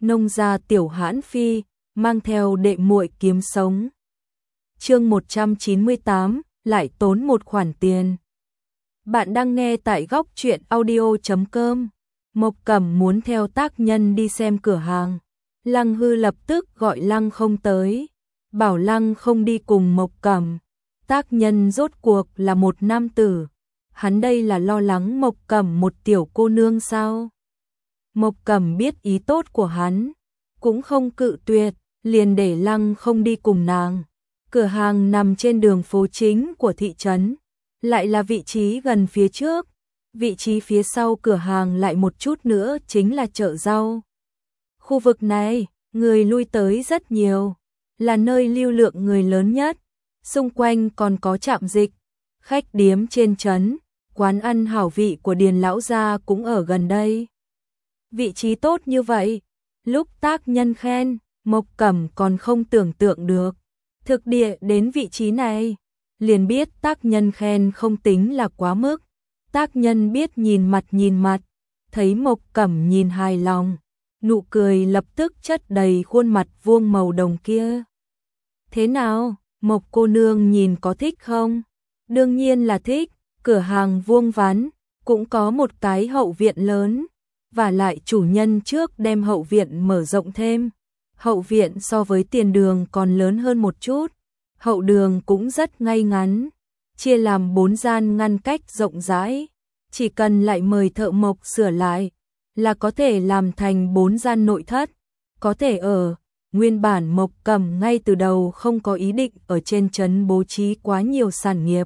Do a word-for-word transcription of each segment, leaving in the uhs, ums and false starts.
nông gia tiểu hãn phi, mang theo đệ muội kiếm sống. Chương một trăm chín mươi tám, lại tốn một khoản tiền. Bạn đang nghe tại góc truyện audio chấm com. Mộc Cẩm muốn theo tác nhân đi xem cửa hàng. Lăng Hư lập tức gọi Lăng Không tới, bảo Lăng Không đi cùng Mộc Cẩm. Tác nhân rốt cuộc là một nam tử, hắn đây là lo lắng Mộc Cẩm một tiểu cô nương sao? Mộc Cẩm biết ý tốt của hắn, cũng không cự tuyệt, liền để Lăng Không đi cùng nàng. Cửa hàng nằm trên đường phố chính của thị trấn, lại là vị trí gần phía trước, vị trí phía sau cửa hàng lại một chút nữa chính là chợ rau. Khu vực này, người lui tới rất nhiều, là nơi lưu lượng người lớn nhất, xung quanh còn có trạm dịch, khách điếm trên trấn, quán ăn hảo vị của Điền lão gia cũng ở gần đây. Vị trí tốt như vậy, lúc tác nhân khen, Mộc Cẩm còn không tưởng tượng được. Thực địa đến vị trí này, liền biết tác nhân khen không tính là quá mức. Tác nhân biết nhìn mặt nhìn mặt, thấy Mộc Cẩm nhìn hài lòng, nụ cười lập tức chất đầy khuôn mặt vuông màu đồng kia. Thế nào, Mộc cô nương nhìn có thích không? Đương nhiên là thích, cửa hàng vuông vắn, cũng có một cái hậu viện lớn, và lại chủ nhân trước đem hậu viện mở rộng thêm. Hậu viện so với tiền đường còn lớn hơn một chút, hậu đường cũng rất ngay ngắn, chia làm bốn gian ngăn cách rộng rãi, chỉ cần lại mời thợ mộc sửa lại, là có thể làm thành bốn gian nội thất, có thể ở. Nguyên bản Mộc Cẩm ngay từ đầu không có ý định ở trên trấn bố trí quá nhiều sản nghiệp.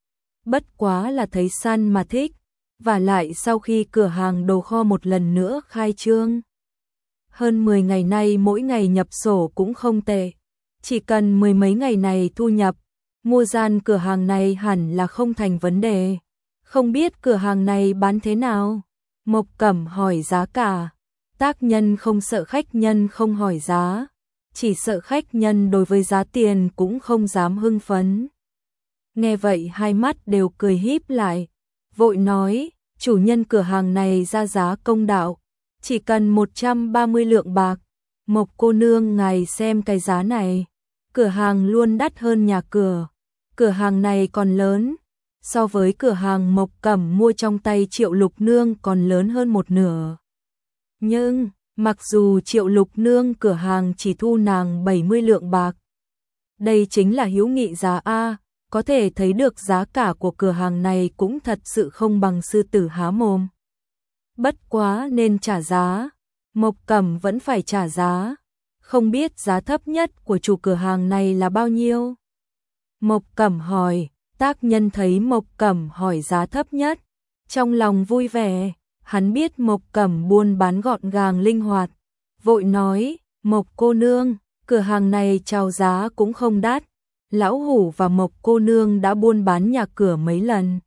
Bất quá là thấy săn mà thích, và lại sau khi cửa hàng đồ kho một lần nữa khai trương. Hơn mười ngày nay mỗi ngày nhập sổ cũng không tệ, chỉ cần mười mấy ngày này thu nhập, mua gian cửa hàng này hẳn là không thành vấn đề. Không biết cửa hàng này bán thế nào? Mộc Cẩm hỏi giá cả. Tác nhân không sợ khách nhân không hỏi giá, chỉ sợ khách nhân đối với giá tiền cũng không dám hưng phấn. Nghe vậy hai mắt đều cười híp lại, vội nói, chủ nhân cửa hàng này ra giá công đạo, chỉ cần một trăm ba mươi lượng bạc. Mộc cô nương ngài xem cái giá này, cửa hàng luôn đắt hơn nhà cửa, cửa hàng này còn lớn, so với cửa hàng Mộc Cẩm mua trong tay Triệu Lục Nương còn lớn hơn một nửa. Nhưng, mặc dù Triệu Lục Nương cửa hàng chỉ thu nàng bảy mươi lượng bạc, đây chính là hữu nghị giá A, có thể thấy được giá cả của cửa hàng này cũng thật sự không bằng sư tử há mồm. Bất quá nên trả giá, Mộc Cẩm vẫn phải trả giá, không biết giá thấp nhất của chủ cửa hàng này là bao nhiêu? Mộc Cẩm hỏi, tác nhân thấy Mộc Cẩm hỏi giá thấp nhất, trong lòng vui vẻ. Hắn biết Mộc Cẩm buôn bán gọn gàng linh hoạt, vội nói, Mộc cô nương, cửa hàng này chào giá cũng không đắt, lão hủ và Mộc cô nương đã buôn bán nhà cửa mấy lần,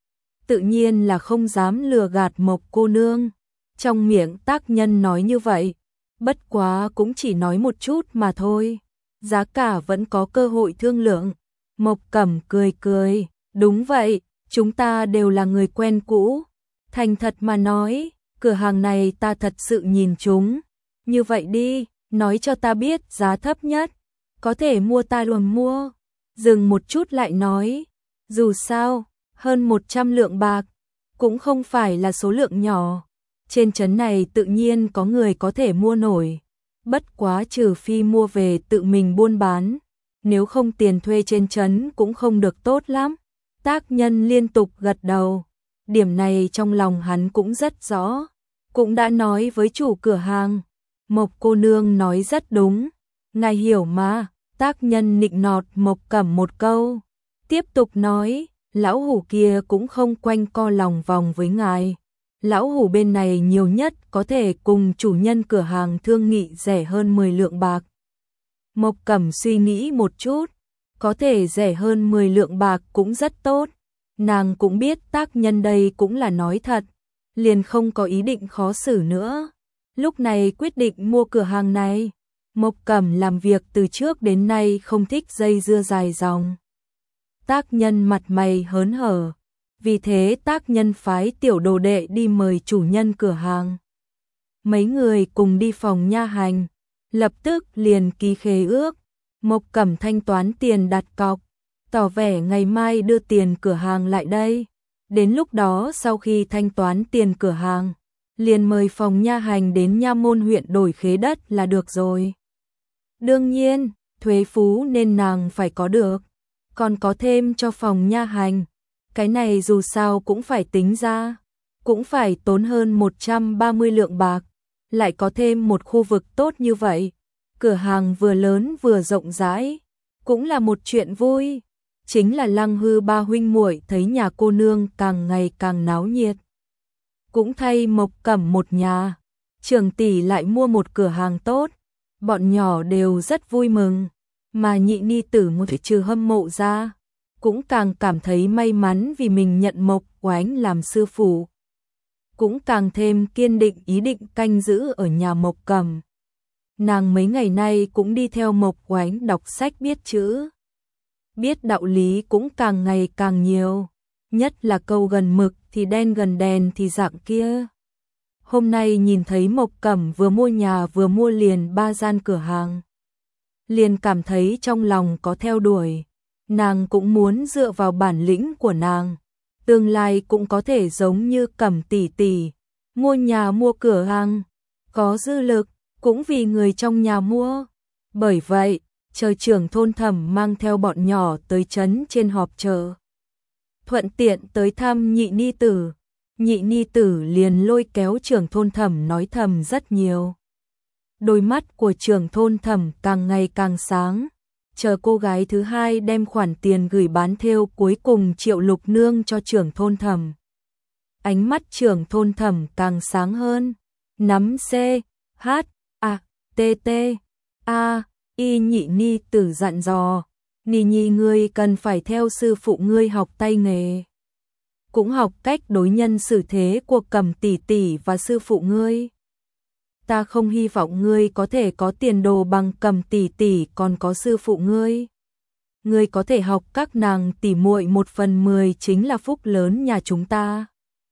tự nhiên là không dám lừa gạt Mộc cô nương. Trong miệng tác nhân nói như vậy, bất quá cũng chỉ nói một chút mà thôi, giá cả vẫn có cơ hội thương lượng. Mộc Cẩm cười cười, đúng vậy, chúng ta đều là người quen cũ. Thành thật mà nói, cửa hàng này ta thật sự nhìn chúng. Như vậy đi, nói cho ta biết giá thấp nhất, có thể mua ta luôn mua. Dừng một chút lại nói, dù sao, hơn một trăm lượng bạc, cũng không phải là số lượng nhỏ. Trên trấn này tự nhiên có người có thể mua nổi. Bất quá trừ phi mua về tự mình buôn bán, nếu không tiền thuê trên trấn cũng không được tốt lắm. Tác nhân liên tục gật đầu. Điểm này trong lòng hắn cũng rất rõ, cũng đã nói với chủ cửa hàng. Mộc cô nương nói rất đúng, ngài hiểu mà. Tác nhân nịnh nọt Mộc Cẩm một câu, tiếp tục nói, lão hủ kia cũng không quanh co lòng vòng với ngài. Lão hủ bên này nhiều nhất có thể cùng chủ nhân cửa hàng thương nghị rẻ hơn mười lượng bạc. Mộc Cẩm suy nghĩ một chút, có thể rẻ hơn mười lượng bạc cũng rất tốt. Nàng cũng biết tác nhân đây cũng là nói thật, liền không có ý định khó xử nữa. Lúc này quyết định mua cửa hàng này. Mộc Cẩm làm việc từ trước đến nay không thích dây dưa dài dòng. Tác nhân mặt mày hớn hở, vì thế tác nhân phái tiểu đồ đệ đi mời chủ nhân cửa hàng. mấy người cùng đi phòng nha hành, lập tức liền ký khế ước, Mộc Cẩm thanh toán tiền đặt cọc, tỏ vẻ ngày mai đưa tiền cửa hàng lại đây. Đến lúc đó sau khi thanh toán tiền cửa hàng, liền mời phòng nha hành đến nha môn huyện đổi khế đất là được rồi. Đương nhiên, thuế phú nên nàng phải có được, còn có thêm cho phòng nha hành. Cái này dù sao cũng phải tính ra, cũng phải tốn hơn một trăm ba mươi lượng bạc, lại có thêm một khu vực tốt như vậy. Cửa hàng vừa lớn vừa rộng rãi, cũng là một chuyện vui. Chính là Lăng Hư ba huynh muội thấy nhà cô nương càng ngày càng náo nhiệt. Cũng thay Mộc Cẩm một nhà, Trường tỷ lại mua một cửa hàng tốt, bọn nhỏ đều rất vui mừng, mà nhị ni tử một trừ hâm mộ ra, cũng càng cảm thấy may mắn vì mình nhận Mộc Oánh làm sư phụ. Cũng càng thêm kiên định ý định canh giữ ở nhà Mộc Cẩm. Nàng mấy ngày nay cũng đi theo Mộc Oánh đọc sách biết chữ, biết đạo lý cũng càng ngày càng nhiều, nhất là câu gần mực thì đen gần đèn thì dạng kia. Hôm nay nhìn thấy Mộc Cẩm vừa mua nhà vừa mua liền ba gian cửa hàng, liền cảm thấy trong lòng có theo đuổi, nàng cũng muốn dựa vào bản lĩnh của nàng, tương lai cũng có thể giống như Cẩm tỷ tỷ, mua nhà mua cửa hàng, có dư lực, cũng vì người trong nhà mua. Bởi vậy, trời trưởng thôn Thẩm mang theo bọn nhỏ tới trấn trên họp chợ, thuận tiện tới thăm nhị ni tử. Nhị ni tử liền lôi kéo trưởng thôn Thẩm nói thầm rất nhiều. Đôi mắt của trưởng thôn Thẩm càng ngày càng sáng, chờ cô gái thứ hai đem khoản tiền gửi bán thêu cuối cùng Triệu Lục Nương cho trưởng thôn Thẩm. Ánh mắt trưởng thôn Thẩm càng sáng hơn, nắm C, H, A, T, T, A, Y nhị ni tử dặn dò, ni nhi ngươi cần phải theo sư phụ ngươi học tay nghề. Cũng học cách đối nhân xử thế của Cẩm tỷ tỷ và sư phụ ngươi. Ta không hy vọng ngươi có thể có tiền đồ bằng Cẩm tỷ tỷ còn có sư phụ ngươi. Ngươi có thể học các nàng tỷ muội một phần mười chính là phúc lớn nhà chúng ta.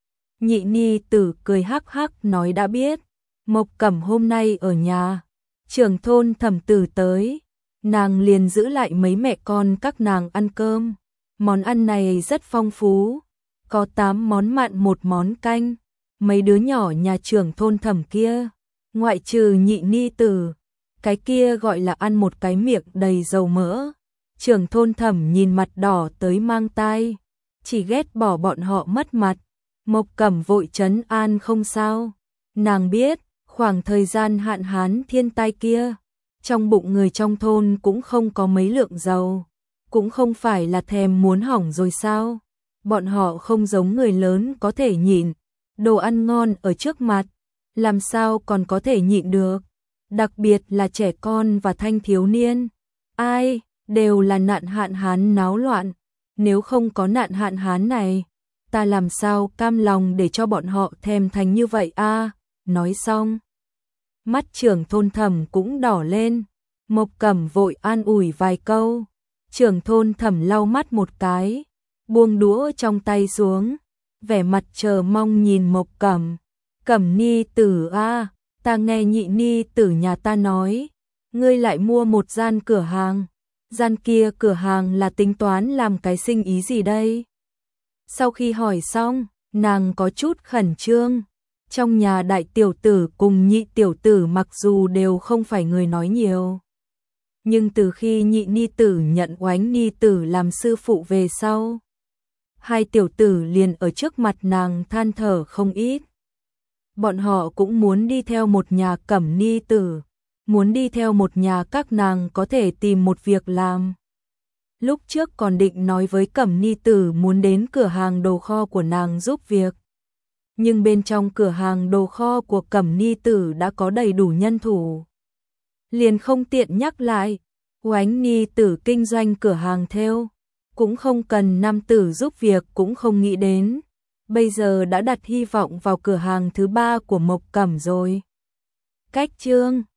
Nhị ni tử cười hắc hắc nói đã biết. Mộc Cẩm hôm nay ở nhà, trưởng thôn Thẩm tử tới, nàng liền giữ lại mấy mẹ con các nàng ăn cơm. Món ăn này rất phong phú, có tám món mặn một món canh. Mấy đứa nhỏ nhà trưởng thôn Thẩm kia, ngoại trừ nhị ni tử, cái kia gọi là ăn một cái miệng đầy dầu mỡ. Trưởng thôn Thẩm nhìn mặt đỏ tới mang tai, chỉ ghét bỏ bọn họ mất mặt. Mộc Cẩm vội trấn an không sao, nàng biết khoảng thời gian hạn hán thiên tai kia, trong bụng người trong thôn cũng không có mấy lượng dầu, cũng không phải là thèm muốn hỏng rồi sao. Bọn họ không giống người lớn có thể nhịn, đồ ăn ngon ở trước mặt, làm sao còn có thể nhịn được, đặc biệt là trẻ con và thanh thiếu niên. Ai, đều là nạn hạn hán náo loạn, nếu không có nạn hạn hán này, ta làm sao cam lòng để cho bọn họ thèm thành như vậy a? À, nói xong, mắt trưởng thôn Thẩm cũng đỏ lên. Mộc Cẩm vội an ủi vài câu, trưởng thôn Thẩm lau mắt một cái, buông đũa trong tay xuống, vẻ mặt chờ mong nhìn Mộc Cẩm. Cẩm ni tử a, ta nghe nhị ni tử nhà ta nói, ngươi lại mua một gian cửa hàng, gian kia cửa hàng là tính toán làm cái sinh ý gì đây? Sau khi hỏi xong, nàng có chút khẩn trương. Trong nhà đại tiểu tử cùng nhị tiểu tử mặc dù đều không phải người nói nhiều, nhưng từ khi nhị ni tử nhận Oánh ni tử làm sư phụ về sau, hai tiểu tử liền ở trước mặt nàng than thở không ít. Bọn họ cũng muốn đi theo một nhà Cẩm ni tử, muốn đi theo một nhà các nàng có thể tìm một việc làm. Lúc trước còn định nói với Cẩm ni tử muốn đến cửa hàng đồ kho của nàng giúp việc, nhưng bên trong cửa hàng đồ kho của Cẩm ni tử đã có đầy đủ nhân thủ, liền không tiện nhắc lại. Oánh ni tử kinh doanh cửa hàng thêu, cũng không cần nam tử giúp việc cũng không nghĩ đến, bây giờ đã đặt hy vọng vào cửa hàng thứ ba của Mộc Cẩm rồi. Cách chương